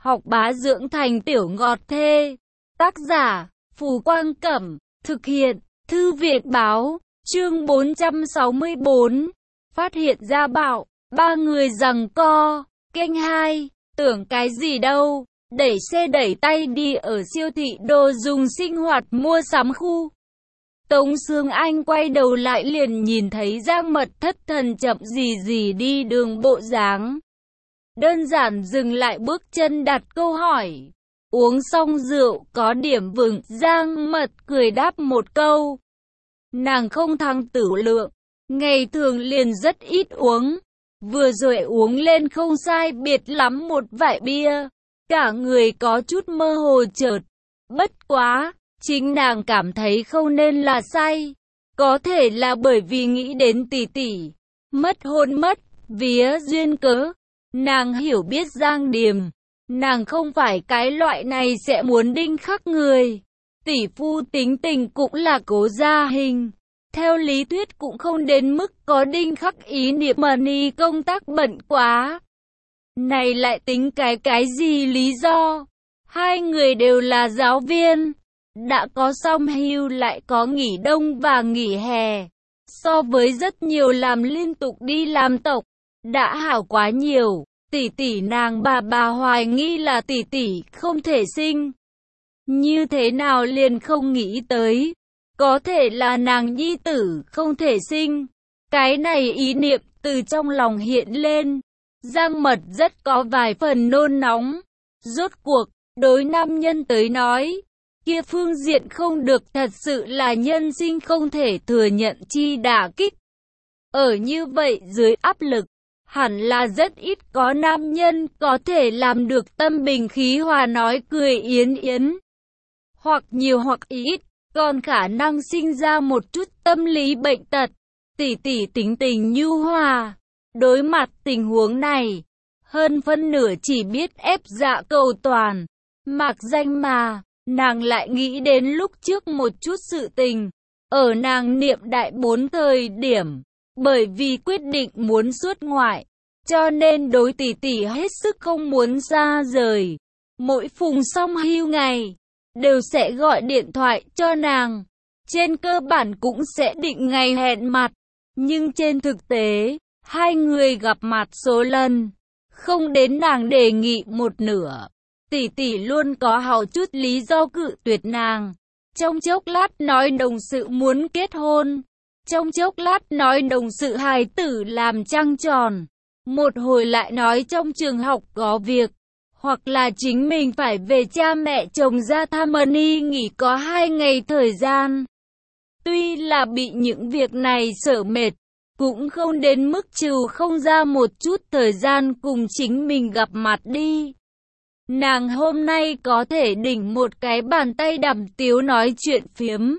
học bá dưỡng thành tiểu ngọt thê. Tác giả, Phù Quang Cẩm, thực hiện, Thư viện Báo, chương 464. Phát hiện ra bạo, ba người giằng co, kênh 2, tưởng cái gì đâu, đẩy xe đẩy tay đi ở siêu thị đồ dùng sinh hoạt mua sắm khu. Tống Sương Anh quay đầu lại liền nhìn thấy Giang Mật thất thần chậm gì đi đường bộ dáng. Đơn giản dừng lại bước chân đặt câu hỏi. Uống xong rượu có điểm vừng, Giang Mật cười đáp một câu. Nàng không thăng tử lượng, ngày thường liền rất ít uống. Vừa rồi uống lên không sai biệt lắm một vại bia. Cả người có chút mơ hồ chợt. Bất quá, chính nàng cảm thấy không nên là say. Có thể là bởi vì nghĩ đến tỷ tỷ. Mất hôn mất, vía duyên cớ. Nàng hiểu biết Giang Điềm. Nàng không phải cái loại này sẽ muốn đinh khắc người. Tỷ phu tính tình cũng là cố gia hình. Theo lý thuyết cũng không đến mức có đinh khắc ý niệm mà ni công tác bận quá. Này lại tính cái gì lý do? Hai người đều là giáo viên. Đã có song hưu lại có nghỉ đông và nghỉ hè. So với rất nhiều làm liên tục đi làm tộc. Đã hảo quá nhiều. Tỷ tỷ nàng bà hoài nghi là tỷ tỷ không thể sinh. Như thế nào liền không nghĩ tới. Có thể là nàng nhi tử không thể sinh. Cái này ý niệm từ trong lòng hiện lên. Giang Mật rất có vài phần nôn nóng. Rốt cuộc, đối nam nhân tới nói, kia phương diện không được thật sự là nhân sinh không thể thừa nhận chi đả kích. Ở như vậy dưới áp lực, hẳn là rất ít có nam nhân có thể làm được tâm bình khí hòa nói cười yến yến. Hoặc nhiều hoặc ít, còn khả năng sinh ra một chút tâm lý bệnh tật. Tỷ tỷ tính tình nhu hòa. Đối mặt tình huống này, hơn phân nửa chỉ biết ép dạ cầu toàn. Mạc danh mà, nàng lại nghĩ đến lúc trước một chút sự tình. Ở nàng niệm đại 4 thời điểm, bởi vì quyết định muốn xuất ngoại, cho nên đối tỷ tỷ hết sức không muốn ra rời. Mỗi phùng song hưu ngày, đều sẽ gọi điện thoại cho nàng. Trên cơ bản cũng sẽ định ngày hẹn mặt. Nhưng trên thực tế, hai người gặp mặt số lần, không đến nàng đề nghị một nửa. Tỷ tỷ luôn có hào chút lý do cự tuyệt nàng. Trong chốc lát nói đồng sự muốn kết hôn. Trong chốc lát nói đồng sự hài tử làm trăng tròn. Một hồi lại nói trong trường học có việc. Hoặc là chính mình phải về cha mẹ chồng ra thăm nghỉ có 2 ngày thời gian. Tuy là bị những việc này sợ mệt, cũng không đến mức trừ không ra một chút thời gian cùng chính mình gặp mặt đi. Nàng hôm nay có thể đỉnh một cái bàn tay đằm tiếu nói chuyện phiếm.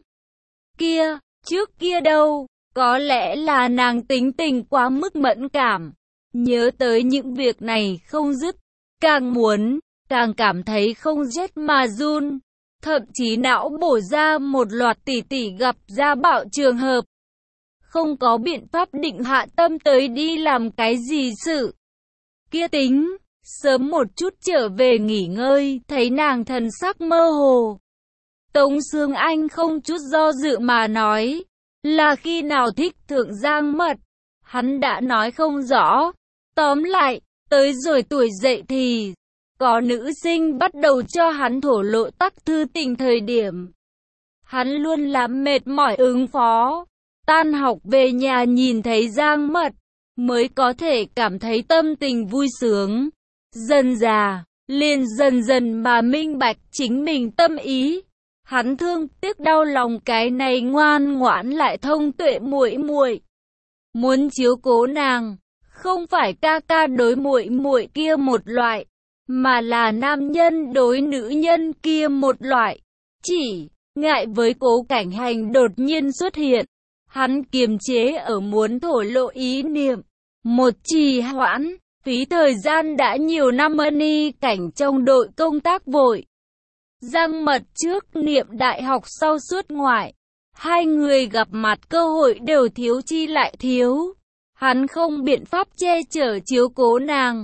Kia, trước kia đâu, có lẽ là nàng tính tình quá mức mẫn cảm. Nhớ tới những việc này không dứt, càng muốn, càng cảm thấy không rét mà run. Thậm chí não bổ ra một loạt tỷ tỷ gặp gia bạo trường hợp. Không có biện pháp định hạ tâm tới đi làm cái gì sự. Kia tính, sớm một chút trở về nghỉ ngơi, thấy nàng thần sắc mơ hồ. Tống Sương Anh không chút do dự mà nói, là khi nào thích thượng Giang Mật. Hắn đã nói không rõ. Tóm lại, tới rồi tuổi dậy thì, có nữ sinh bắt đầu cho hắn thổ lộ tắc thư tình thời điểm. Hắn luôn làm mệt mỏi ứng phó. Tan học về nhà nhìn thấy Giang Mật, mới có thể cảm thấy tâm tình vui sướng. Dần già, liền dần mà minh bạch chính mình tâm ý. Hắn thương tiếc đau lòng cái này ngoan ngoãn lại thông tuệ muội muội. Muốn chiếu cố nàng, không phải ca ca đối muội muội kia một loại, mà là nam nhân đối nữ nhân kia một loại. Chỉ ngại với Cố Cảnh Hành đột nhiên xuất hiện, hắn kiềm chế ở muốn thổ lộ ý niệm. Một trì hoãn, phí thời gian đã nhiều năm. Cảnh trong đội công tác vội. Giang Mật trước niệm đại học sau xuất ngoại. Hai người gặp mặt cơ hội đều thiếu chi lại thiếu. Hắn không biện pháp che chở chiếu cố nàng.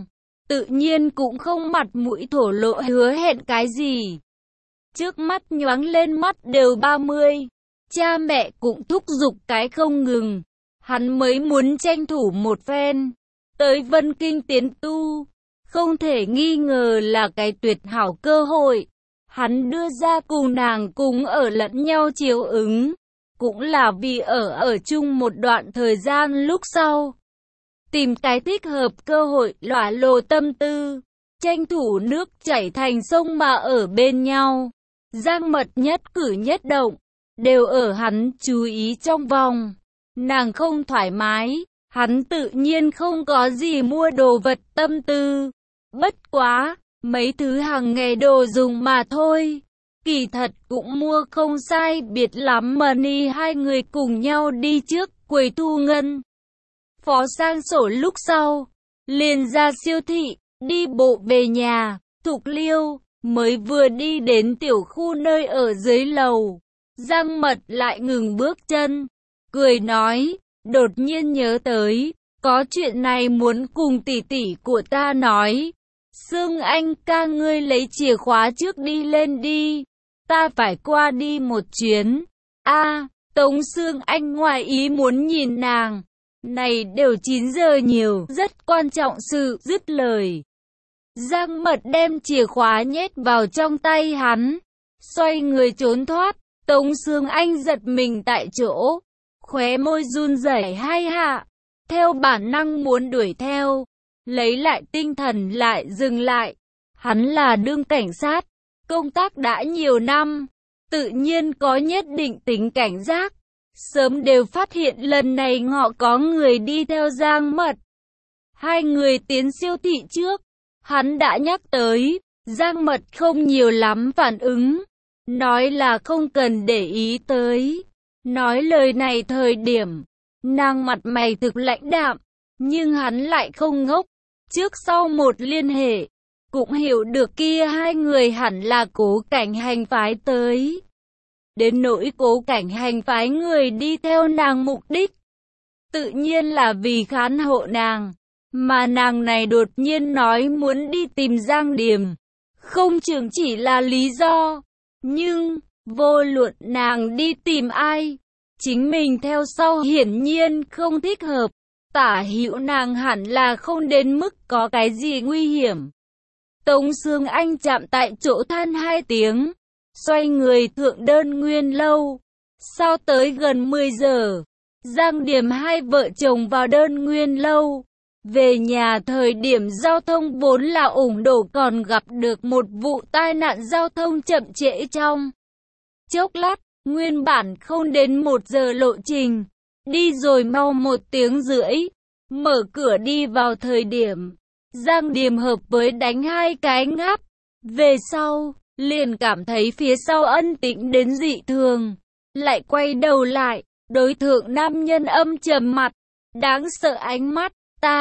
tự nhiên cũng không mặt mũi thổ lộ hứa hẹn cái gì. Trước mắt nhoáng lên mắt đều 30, cha mẹ cũng thúc giục cái không ngừng, hắn mới muốn tranh thủ một phen, tới Vân Kinh tiến tu, không thể nghi ngờ là cái tuyệt hảo cơ hội, hắn đưa ra cùng nàng cùng ở lẫn nhau chiếu ứng, cũng là vì ở chung một đoạn thời gian lúc sau. Tìm cái thích hợp cơ hội lỏa lồ tâm tư, tranh thủ nước chảy thành sông mà ở bên nhau. Giang Mật nhất cử nhất động, đều ở hắn chú ý trong vòng. Nàng không thoải mái, hắn tự nhiên không có gì mua đồ vật tâm tư. Bất quá, mấy thứ hàng ngày đồ dùng mà thôi. Kỳ thật cũng mua không sai biệt lắm mà ni hai người cùng nhau đi trước quầy thu ngân. Phó sang sổ lúc sau, liền ra siêu thị, đi bộ về nhà, Thục Liêu, mới vừa đi đến tiểu khu nơi ở dưới lầu. Giang Mật lại ngừng bước chân, cười nói, đột nhiên nhớ tới, có chuyện này muốn cùng tỷ tỷ của ta nói. Sương Anh ca ngươi lấy chìa khóa trước đi lên đi, ta phải qua đi một chuyến. Tống Sương Anh ngoài ý muốn nhìn nàng. Này đều 9 giờ nhiều, rất quan trọng sự, dứt lời. Giang Mật đem chìa khóa nhét vào trong tay hắn, xoay người trốn thoát. Tống Sương Anh giật mình tại chỗ, khóe môi run rẩy hai hạ, theo bản năng muốn đuổi theo, lấy lại tinh thần lại dừng lại. Hắn là đương cảnh sát, công tác đã nhiều năm, tự nhiên có nhất định tính cảnh giác. Sớm đều phát hiện lần này ngọ có người đi theo Giang Mật. Hai người tiến siêu thị trước, hắn đã nhắc tới, Giang Mật không nhiều lắm phản ứng, nói là không cần để ý tới. Nói lời này thời điểm, nàng mặt mày thực lãnh đạm, nhưng hắn lại không ngốc. Trước sau một liên hệ, cũng hiểu được kia hai người hẳn là Cố Cảnh Hành phái tới. Đến nỗi Cố Cảnh Hành phái người đi theo nàng mục đích, tự nhiên là vì khán hộ nàng, mà nàng này đột nhiên nói muốn đi tìm Giang Điềm, không chừng chỉ là lý do, nhưng vô luận nàng đi tìm ai, chính mình theo sau hiển nhiên không thích hợp. Tả hữu nàng hẳn là không đến mức có cái gì nguy hiểm. Tống Sương Anh chạm tại chỗ than hai tiếng, xoay người thượng đơn nguyên lâu. Sau tới gần 10 giờ, Giang Điềm hai vợ chồng vào đơn nguyên lâu. Về nhà thời điểm giao thông vốn là ủng đổ còn gặp được một vụ tai nạn giao thông chậm trễ trong chốc lát, nguyên bản không đến 1 giờ lộ trình. Đi rồi mau 1 tiếng rưỡi, mở cửa đi vào thời điểm, Giang Điềm hợp với đánh hai cái ngáp. Về sau, liền cảm thấy phía sau ân tĩnh đến dị thường. Lại quay đầu lại, đối thượng nam nhân âm trầm mặt, đáng sợ ánh mắt,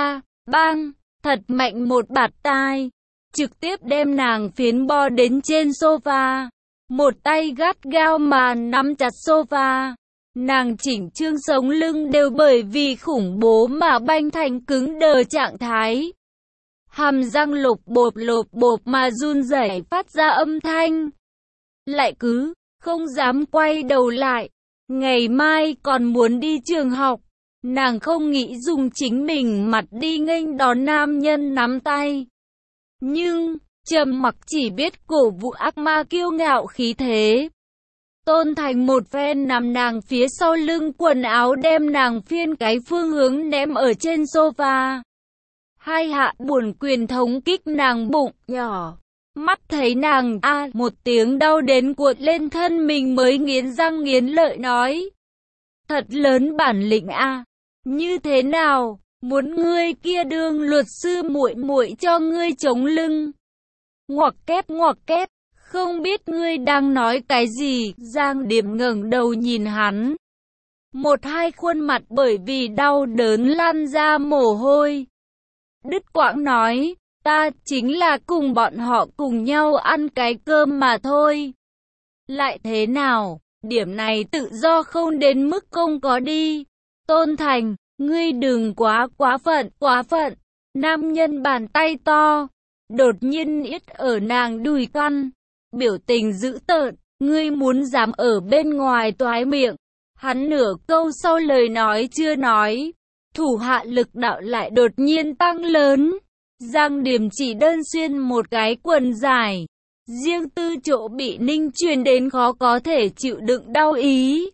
bang, thật mạnh một bạt tai, trực tiếp đem nàng phiến bo đến trên sofa. Một tay gắt gao mà nắm chặt sofa. Nàng chỉnh trương sống lưng đều bởi vì khủng bố mà banh thành cứng đờ trạng thái. Hàm răng lột bột mà run rẩy phát ra âm thanh. Lại cứ không dám quay đầu lại. Ngày mai còn muốn đi trường học. Nàng không nghĩ dùng chính mình mặt đi nghênh đón nam nhân nắm tay. Nhưng Trầm Mặc chỉ biết cổ vũ ác ma kiêu ngạo khí thế. Tôn Thành một phen nằm nàng phía sau lưng quần áo đem nàng phiên cái phương hướng ném ở trên sofa. Hai hạ buồn quyền thống kích nàng bụng nhỏ. Mắt thấy nàng một tiếng đau đến cuộn lên thân mình mới nghiến răng nghiến lợi nói. Thật lớn bản lĩnh như thế nào, muốn ngươi kia đương luật sư muội muội cho ngươi chống lưng. Ngoặc kép. Không biết ngươi đang nói cái gì. Giang Điềm ngẩng đầu nhìn hắn. Một hai khuôn mặt bởi vì đau đớn lăn ra mồ hôi. Đứt quãng nói, ta chính là cùng bọn họ cùng nhau ăn cái cơm mà thôi. Lại thế nào, điểm này tự do không đến mức không có đi. Tôn Thành, ngươi đừng quá phận. Nam nhân bàn tay to, đột nhiên yết ở nàng đùi căn, biểu tình dữ tợn, ngươi muốn dám ở bên ngoài toái miệng. Hắn nửa câu sau lời nói chưa nói, thủ hạ lực đạo lại đột nhiên tăng lớn. Giang Điềm chỉ đơn xuyên một cái quần dài, riêng tư chỗ bị ninh truyền đến khó có thể chịu đựng đau ý,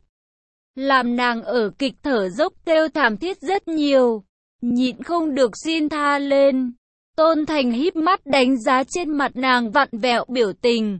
làm nàng ở kịch thở dốc kêu thảm thiết rất nhiều, nhịn không được xin tha lên. Tôn Thành híp mắt đánh giá trên mặt nàng vặn vẹo biểu tình.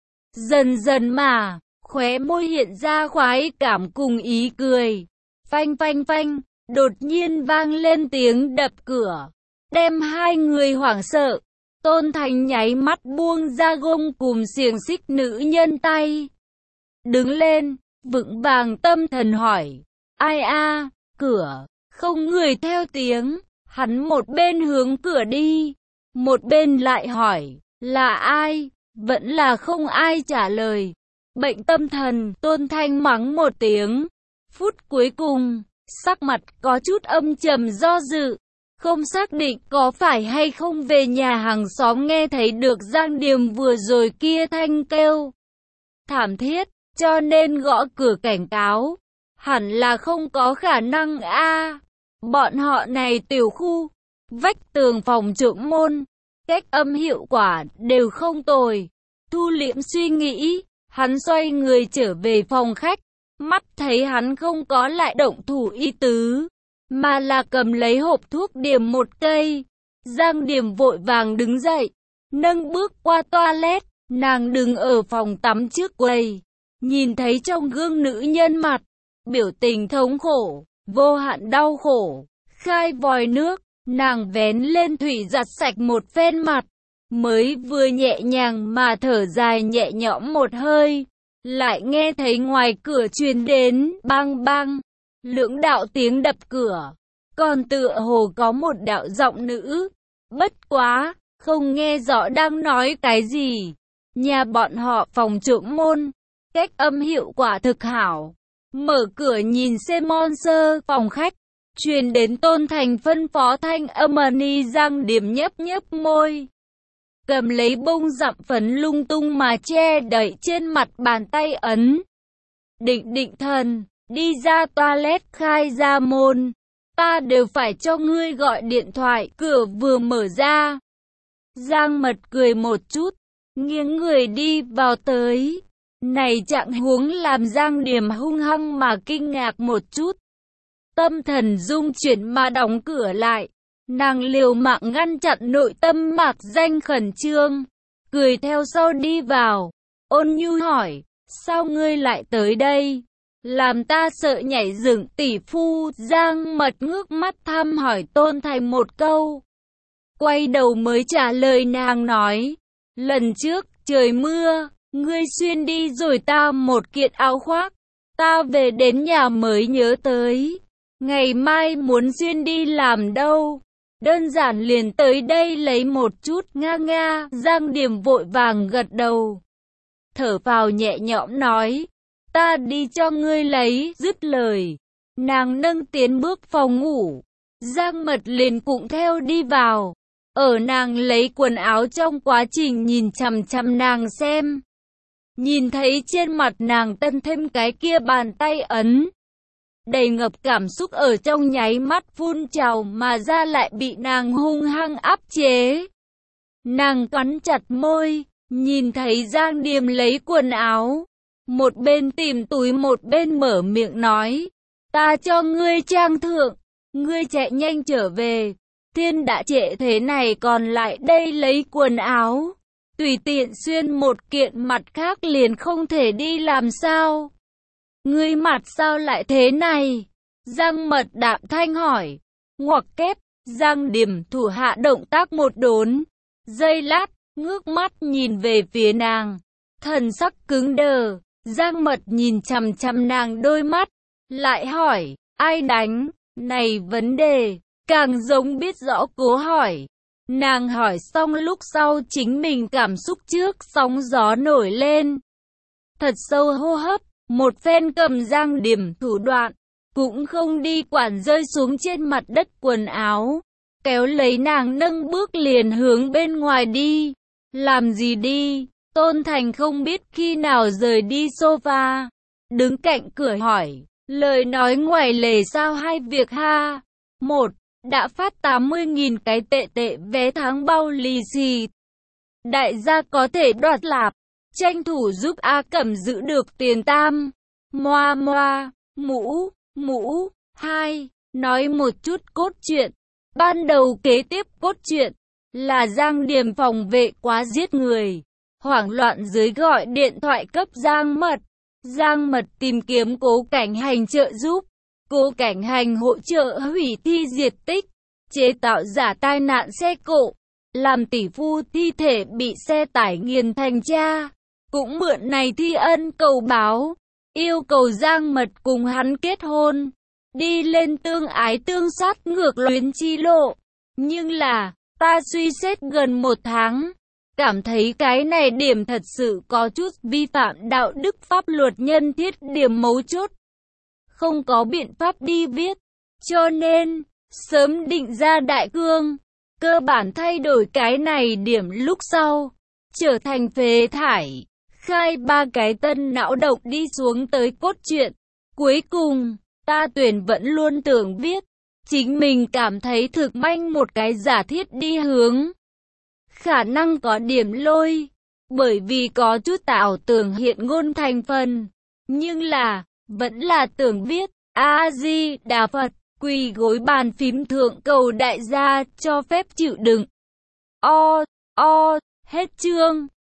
Dần dần mà, khóe môi hiện ra khoái cảm cùng ý cười. Phanh phanh phanh, đột nhiên vang lên tiếng đập cửa, đem hai người hoảng sợ. Tôn Thành nháy mắt buông ra gông cùm xiềng xích nữ nhân tay. Đứng lên, vững vàng tâm thần hỏi, ai a? Cửa, không người theo tiếng. Hắn một bên hướng cửa đi, một bên lại hỏi, là ai? Vẫn là không ai trả lời. Bệnh tâm thần, Tôn Thanh mắng một tiếng. Phút cuối cùng, sắc mặt có chút âm trầm do dự, không xác định có phải hay không về nhà hàng xóm nghe thấy được Giang Điềm vừa rồi kia thanh kêu thảm thiết, cho nên gõ cửa cảnh cáo. Hẳn là không có khả năng a. Bọn họ này tiểu khu, vách tường phòng trộm môn, cách âm hiệu quả đều không tồi. Thu liễm suy nghĩ, hắn xoay người trở về phòng khách, mắt thấy hắn không có lại động thủ ý tứ, mà là cầm lấy hộp thuốc điểm một cây. Giang Điềm vội vàng đứng dậy, nâng bước qua toilet, nàng đứng ở phòng tắm trước quầy, nhìn thấy trong gương nữ nhân mặt, biểu tình thống khổ, vô hạn đau khổ, khai vòi nước, nàng vén lên thủy giặt sạch một phen mặt, mới vừa nhẹ nhàng mà thở dài nhẹ nhõm một hơi, lại nghe thấy ngoài cửa truyền đến bang bang, lưỡng đạo tiếng đập cửa, còn tựa hồ có một đạo giọng nữ, bất quá, không nghe rõ đang nói cái gì. Nhà bọn họ phòng trộm môn, cách âm hiệu quả thực hảo. Mở cửa nhìn xem monster phòng khách, truyền đến Tôn Thành phân phó thanh âm. Giang Điềm nhấp nhấp môi, cầm lấy bông dặm phấn lung tung mà che đậy trên mặt bàn tay ấn. Định thần, đi ra toilet khai ra môn, ta đều phải cho ngươi gọi điện thoại. Cửa vừa mở ra, Giang Mật cười một chút, nghiêng người đi vào tới. Này trạng huống làm Giang Điềm hung hăng mà kinh ngạc một chút. Tâm thần rung chuyển mà đóng cửa lại. Nàng liều mạng ngăn chặn nội tâm mạc danh khẩn trương, cười theo sau đi vào. Ôn nhu hỏi, sao ngươi lại tới đây? Làm ta sợ nhảy dựng. Tỷ phu. Giang Mật ngước mắt thăm hỏi Tôn Thành một câu, quay đầu mới trả lời nàng nói, lần trước trời mưa, ngươi xuyên đi rồi ta một kiện áo khoác, ta về đến nhà mới nhớ tới, ngày mai muốn xuyên đi làm đâu, đơn giản liền tới đây lấy một chút. Nga nga. Giang Điềm vội vàng gật đầu, thở vào nhẹ nhõm nói, ta đi cho ngươi lấy. Dứt lời, nàng nâng tiến bước phòng ngủ, Giang Mật liền cũng theo đi vào. Ở nàng lấy quần áo trong quá trình nhìn chằm chằm nàng xem, nhìn thấy trên mặt nàng tân thêm cái kia bàn tay ấn, đầy ngập cảm xúc ở trong nháy mắt phun trào mà ra lại bị nàng hung hăng áp chế. Nàng cắn chặt môi, nhìn thấy Giang Điềm lấy quần áo, một bên tìm túi một bên mở miệng nói, ta cho ngươi trang thượng, ngươi chạy nhanh trở về, thiên đã trễ thế này còn lại đây lấy quần áo, tùy tiện xuyên một kiện mặt khác liền không thể đi làm sao? Ngươi mặt sao lại thế này? Giang Mật đạm thanh hỏi. Ngoặc kép, Giang Điềm thủ hạ động tác một đốn, giây lát, ngước mắt nhìn về phía nàng, thần sắc cứng đờ. Giang Mật nhìn chằm chằm nàng đôi mắt, lại hỏi, ai đánh? Này vấn đề, càng giống biết rõ cố hỏi. Nàng hỏi xong lúc sau chính mình cảm xúc trước sóng gió nổi lên. Thật sâu hô hấp, một phen cầm Giang Điềm thủ đoạn, cũng không đi quản rơi xuống trên mặt đất quần áo. kéo lấy nàng nâng bước liền hướng bên ngoài đi. Làm gì đi? Tôn Thành không biết khi nào rời đi sofa, đứng cạnh cửa hỏi, lời nói ngoài lề sao hai việc ha? Một, đã phát 80.000 cái tệ vé tháng bao lì xì. Đại gia có thể đoạt lạp, tranh thủ giúp A Cẩm giữ được tiền tam. Moa moa, mũ. Hai, nói một chút cốt truyện. Ban đầu kế tiếp cốt truyện là Giang Điềm phòng vệ quá giết người, hoảng loạn dưới gọi điện thoại cấp Giang Mật. Giang Mật tìm kiếm Cố Cảnh Hành trợ giúp. Cố Cảnh Hành hỗ trợ hủy thi diệt tích, chế tạo giả tai nạn xe cộ, làm tỷ phu thi thể bị xe tải nghiền thành cha. Cũng mượn này thi ân cầu báo, yêu cầu Giang Mật cùng hắn kết hôn, đi lên tương ái tương sát ngược luyến chi lộ. Nhưng là, ta suy xét gần 1 tháng, cảm thấy cái này điểm thật sự có chút vi phạm đạo đức pháp luật nhân thiết điểm mấu chốt. Không có biện pháp đi viết, cho nên, sớm định ra đại cương, cơ bản thay đổi cái này điểm lúc sau, trở thành phế thải, khai 3 cái tân não độc đi xuống tới cốt truyện. Cuối cùng, ta tuyển vẫn luôn tưởng viết, chính mình cảm thấy thực manh một cái giả thiết đi hướng. Khả năng có điểm lôi, bởi vì có chút tạo tưởng hiện ngôn thành phần, nhưng là, vẫn là tưởng viết, A-di-đà Phật, quỳ gối bàn phím thượng cầu đại gia cho phép chịu đựng. Hết chương.